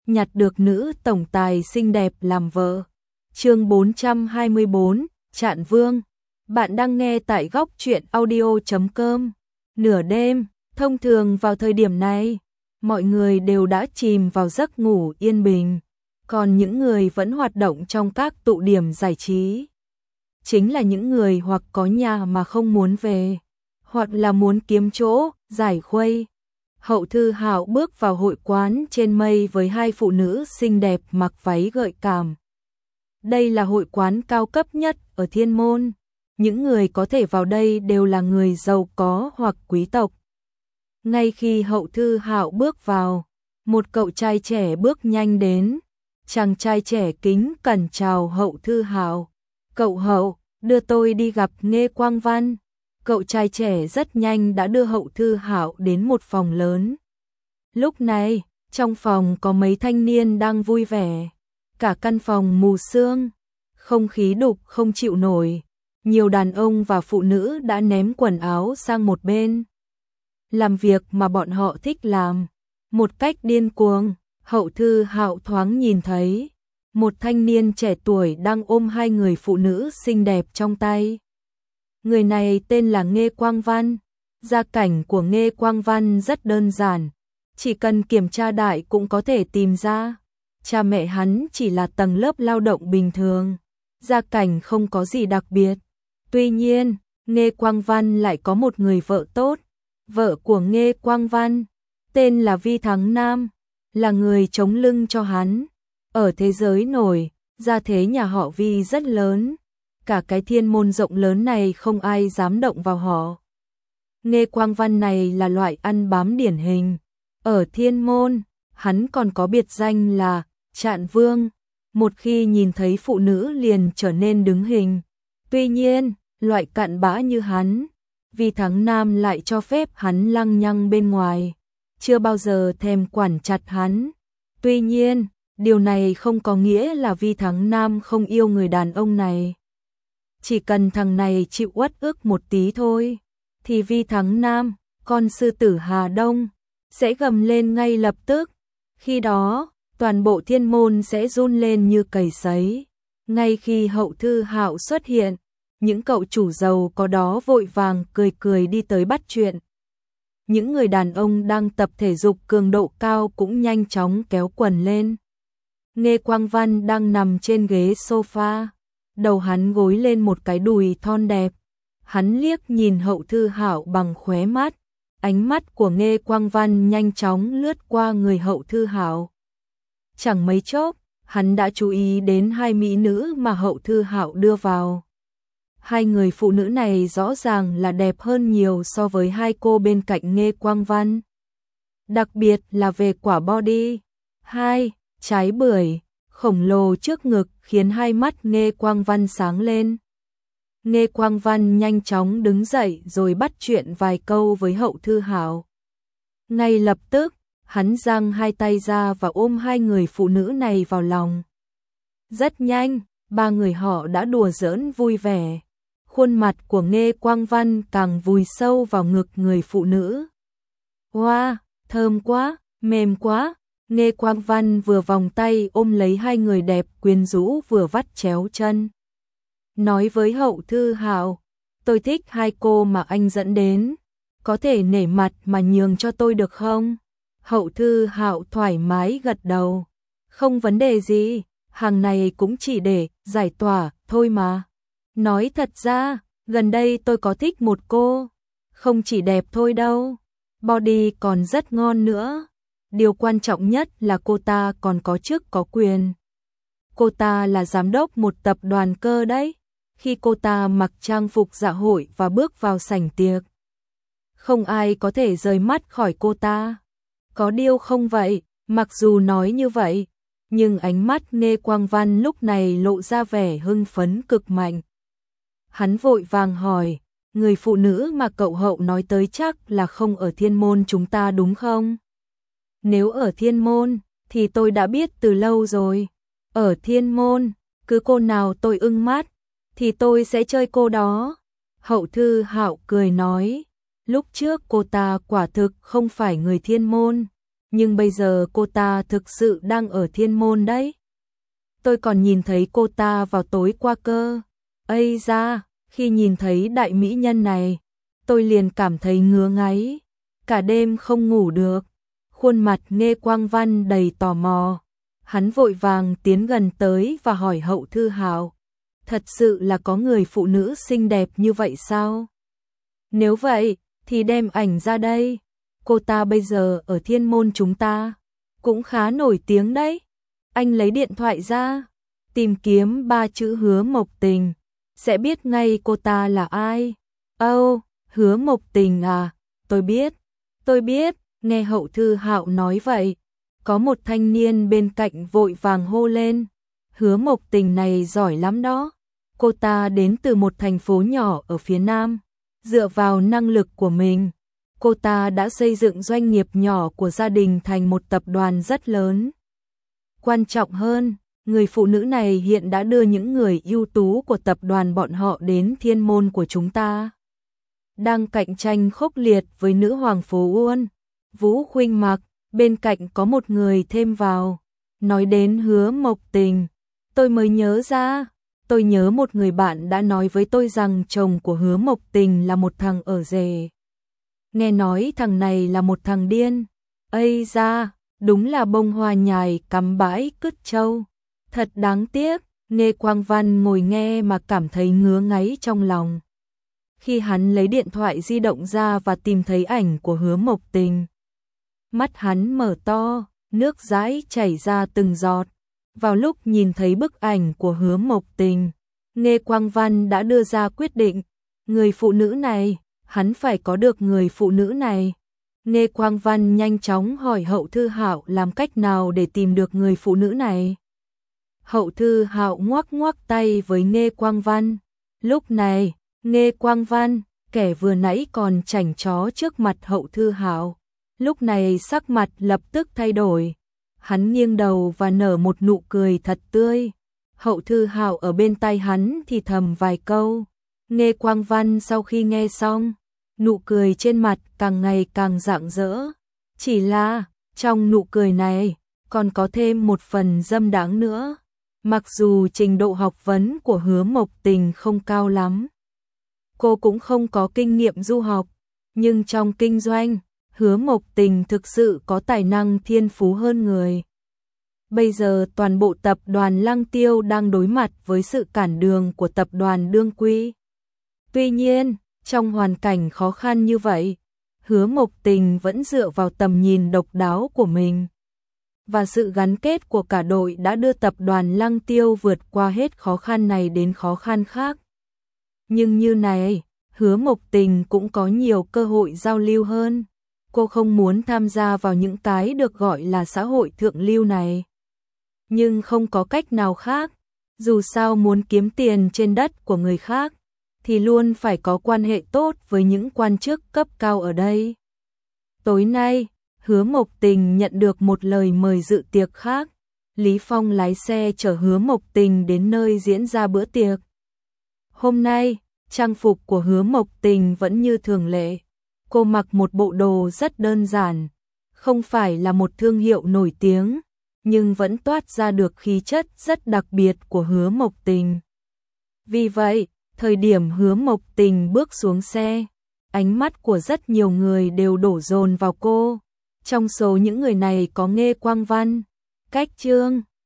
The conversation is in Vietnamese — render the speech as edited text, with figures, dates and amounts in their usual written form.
nhặt được nữ tổng tài xinh đẹp làm vợ. Chương 424, Trạn Vương. Bạn đang nghe tại góc truyện audio.com. Nửa đêm, thông thường vào thời điểm này, mọi người đều đã chìm vào giấc ngủ yên bình, còn những người vẫn hoạt động trong các tụ điểm giải trí chính là những người hoặc có nhà mà không muốn về, hoặc là muốn kiếm chỗ giải khuây. Hậu Thư Hạo bước vào hội quán trên mây với hai phụ nữ xinh đẹp mặc váy gợi cảm. Đây là hội quán cao cấp nhất ở Thiên Môn. Những người có thể vào đây đều là người giàu có hoặc quý tộc. Ngay khi Hậu Thư Hạo bước vào, một cậu trai trẻ bước nhanh đến. Chàng trai trẻ kính cẩn chào Hậu Thư Hạo. Cậu Hậu, đưa tôi đi gặp Nghê Quang Văn. Cậu trai trẻ rất nhanh đã đưa Hậu Thư Hạo đến một phòng lớn. Lúc này, trong phòng có mấy thanh niên đang vui vẻ. Cả căn phòng mù sương, không khí đục không chịu nổi. Nhiều đàn ông và phụ nữ đã ném quần áo sang một bên. Làm việc mà bọn họ thích làm, một cách điên cuồng. Hậu Thư Hạo thoáng nhìn thấy một thanh niên trẻ tuổi đang ôm hai người phụ nữ xinh đẹp trong tay. Người này tên là Nghê Quang Văn. Gia cảnh của Nghê Quang Văn rất đơn giản, chỉ cần kiểm tra đại cũng có thể tìm ra. Cha mẹ hắn chỉ là tầng lớp lao động bình thường, gia cảnh không có gì đặc biệt. Tuy nhiên, Nghê Quang Văn lại có một người vợ tốt. Vợ của Nghê Quang Văn tên là Vi Thắng Nam, là người chống lưng cho hắn. Ở thế giới nổi, gia thế nhà họ Vi rất lớn. Cả cái Thiên Môn rộng lớn này không ai dám động vào họ. Nghê Quang Văn này là loại ăn bám điển hình. Ở Thiên Môn, hắn còn có biệt danh là Trạn Vương. Một khi nhìn thấy phụ nữ liền trở nên đứng hình. Tuy nhiên, loại cặn bã như hắn, Vi Thắng Nam lại cho phép hắn lăng nhăng bên ngoài, chưa bao giờ thèm quản chặt hắn. Tuy nhiên, điều này không có nghĩa là Vi Thắng Nam không yêu người đàn ông này. Chỉ cần thằng này chịu uất ức một tí thôi, thì Vi Thắng Nam, con sư tử Hà Đông, sẽ gầm lên ngay lập tức. Khi đó, toàn bộ Thiên Môn sẽ run lên như cầy sấy. Ngay khi Hậu Thư Hạo xuất hiện, những cậu chủ giàu có đó vội vàng cười cười đi tới bắt chuyện. Những người đàn ông đang tập thể dục cường độ cao cũng nhanh chóng kéo quần lên. Nghê Quang Văn đang nằm trên ghế sofa, đầu hắn gối lên một cái đùi thon đẹp. Hắn liếc nhìn Hậu Thư Hạo bằng khóe mắt, ánh mắt của Nghê Quang Văn nhanh chóng lướt qua người Hậu Thư Hạo. Chẳng mấy chốc, hắn đã chú ý đến hai mỹ nữ mà Hậu Thư Hạo đưa vào. Hai người phụ nữ này rõ ràng là đẹp hơn nhiều so với hai cô bên cạnh Nghê Quang Văn. Đặc biệt là về quả body. Hai trái bưởi khổng lồ trước ngực khiến hai mắt Nghê Quang Văn sáng lên. Nghê Quang Văn nhanh chóng đứng dậy rồi bắt chuyện vài câu với Hậu Thư Hạo. Ngay lập tức, hắn giang hai tay ra và ôm hai người phụ nữ này vào lòng. Rất nhanh, ba người họ đã đùa giỡn vui vẻ. Khuôn mặt của Nghê Quang Văn càng vùi sâu vào ngực người phụ nữ. Wow, thơm quá, mềm quá. Nghê Quang Văn vừa vòng tay ôm lấy hai người đẹp quyến rũ vừa vắt chéo chân. Nói với Hậu Thư Hạo, tôi thích hai cô mà anh dẫn đến. Có thể nể mặt mà nhường cho tôi được không? Hậu Thư Hạo thoải mái gật đầu. Không vấn đề gì, hàng này cũng chỉ để giải tỏa thôi mà. Nói thật ra, gần đây tôi có thích một cô. Không chỉ đẹp thôi đâu, body còn rất ngon nữa. Điều quan trọng nhất là cô ta còn có chức có quyền. Cô ta là giám đốc một tập đoàn cơ đấy. Khi cô ta mặc trang phục dạ hội và bước vào sảnh tiệc, không ai có thể rời mắt khỏi cô ta. Có điều không vậy, mặc dù nói như vậy, nhưng ánh mắt Nghê Quang Văn lúc này lộ ra vẻ hưng phấn cực mạnh. Hắn vội vàng hỏi, người phụ nữ mà cậu Hậu nói tới chắc là không ở Thiên Môn chúng ta đúng không? Nếu ở Thiên Môn, thì tôi đã biết từ lâu rồi. Ở Thiên Môn, cứ cô nào tôi ưng mắt, thì tôi sẽ chơi cô đó. Hậu Thư Hạo cười nói, lúc trước cô ta quả thực không phải người Thiên Môn, Nhưng bây giờ cô ta thực sự đang ở Thiên Môn đấy. Tôi còn nhìn thấy cô ta vào tối qua cơ. Ây da, khi nhìn thấy đại mỹ nhân này, tôi liền cảm thấy ngứa ngáy. Cả đêm không ngủ được. Khuôn mặt Nghê Quang Văn đầy tò mò. Hắn vội vàng tiến gần tới và hỏi Hậu Thư Hạo. Thật sự là có người phụ nữ xinh đẹp như vậy sao? Nếu vậy, thì đem ảnh ra đây. Cô ta bây giờ ở Thiên Môn chúng ta, cũng khá nổi tiếng đấy. Anh lấy điện thoại ra, tìm kiếm 3 chữ Hứa Mộc Tình, sẽ biết ngay cô ta là ai. Âu, Hứa Mộc Tình à, tôi biết, nghe Hậu Thư Hạo nói vậy. Có một thanh niên bên cạnh vội vàng hô lên. Hứa Mộc Tình này giỏi lắm đó. Cô ta đến từ một thành phố nhỏ ở phía Nam. Dựa vào năng lực của mình, cô ta đã xây dựng doanh nghiệp nhỏ của gia đình thành một tập đoàn rất lớn. Quan trọng hơn, người phụ nữ này hiện đã đưa những người ưu tú của tập đoàn bọn họ đến Thiên Môn của chúng ta. Đang cạnh tranh khốc liệt với nữ hoàng phố Uôn, Vũ Khuynh Mặc, bên cạnh có một người thêm vào. Nói đến Hứa Mộc Tình, tôi mới nhớ ra, tôi nhớ một người bạn đã nói với tôi rằng chồng của Hứa Mộc Tình là một thằng ở rể. Nghe nói thằng này là một thằng điên. Ây da, đúng là bông hoa nhài cắm bãi cứt trâu. Thật đáng tiếc, Nghê Quang Văn ngồi nghe mà cảm thấy ngứa ngáy trong lòng. Khi hắn lấy điện thoại di động ra và tìm thấy ảnh của Hứa Mộc Tình, mắt hắn mở to, nước dãi chảy ra từng giọt. Vào lúc nhìn thấy bức ảnh của Hứa Mộc Tình, Nghê Quang Văn đã đưa ra quyết định, người phụ nữ này, hắn phải có được người phụ nữ này. Nghê Quang Văn nhanh chóng hỏi Hậu Thư Hạo làm cách nào để tìm được người phụ nữ này. Hậu Thư Hạo ngoắc ngoắc tay với Nghê Quang Văn. Lúc này, Nghê Quang Văn, kẻ vừa nãy còn chảnh chó trước mặt Hậu Thư Hạo, lúc này sắc mặt lập tức thay đổi. Hắn nghiêng đầu và nở một nụ cười thật tươi. Hậu Thư Hạo ở bên tai hắn thì thầm vài câu. Nghê Quang Văn sau khi nghe xong, nụ cười trên mặt càng ngày càng rạng rỡ. Chỉ là, trong nụ cười này, còn có thêm một phần dâm đáng nữa. Mặc dù trình độ học vấn của Hứa Mộc Tình không cao lắm, cô cũng không có kinh nghiệm du học, nhưng trong kinh doanh, Hứa Mộc Tình thực sự có tài năng thiên phú hơn người. Bây giờ toàn bộ tập đoàn Lăng Tiêu đang đối mặt với sự cản đường của tập đoàn Đương Quy. Tuy nhiên, trong hoàn cảnh khó khăn như vậy, Hứa Mộc Tình vẫn dựa vào tầm nhìn độc đáo của mình. Và sự gắn kết của cả đội đã đưa tập đoàn Lăng Tiêu vượt qua hết khó khăn này đến khó khăn khác. Nhưng như này, Hứa Mộc Tình cũng có nhiều cơ hội giao lưu hơn. Cô không muốn tham gia vào những cái được gọi là xã hội thượng lưu này. Nhưng không có cách nào khác, dù sao muốn kiếm tiền trên đất của người khác, thì luôn phải có quan hệ tốt với những quan chức cấp cao ở đây. Tối nay, Hứa Mộc Tình nhận được một lời mời dự tiệc khác. Lý Phong lái xe chở Hứa Mộc Tình đến nơi diễn ra bữa tiệc. Hôm nay, trang phục của Hứa Mộc Tình vẫn như thường lệ. Cô mặc một bộ đồ rất đơn giản, không phải là một thương hiệu nổi tiếng, nhưng vẫn toát ra được khí chất rất đặc biệt của Hứa Mộc Tình. Vì vậy, thời điểm Hứa Mộc Tình bước xuống xe, ánh mắt của rất nhiều người đều đổ dồn vào cô. Trong số những người này có Nghê Quang Văn, Cách Trương,